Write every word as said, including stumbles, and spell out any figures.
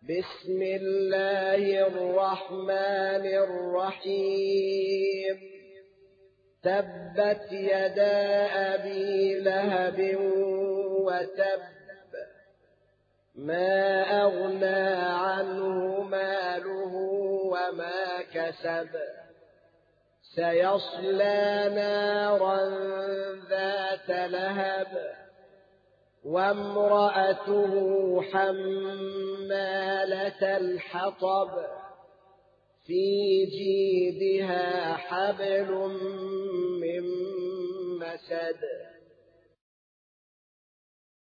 بسم الله الرحمن الرحيم تبت يدا أبي لهب وتب ما أغنى عنه ماله وما كسب سيصلى نارا ذات لهب وامرأته حمالة الحطب في جيدها حبل من مسد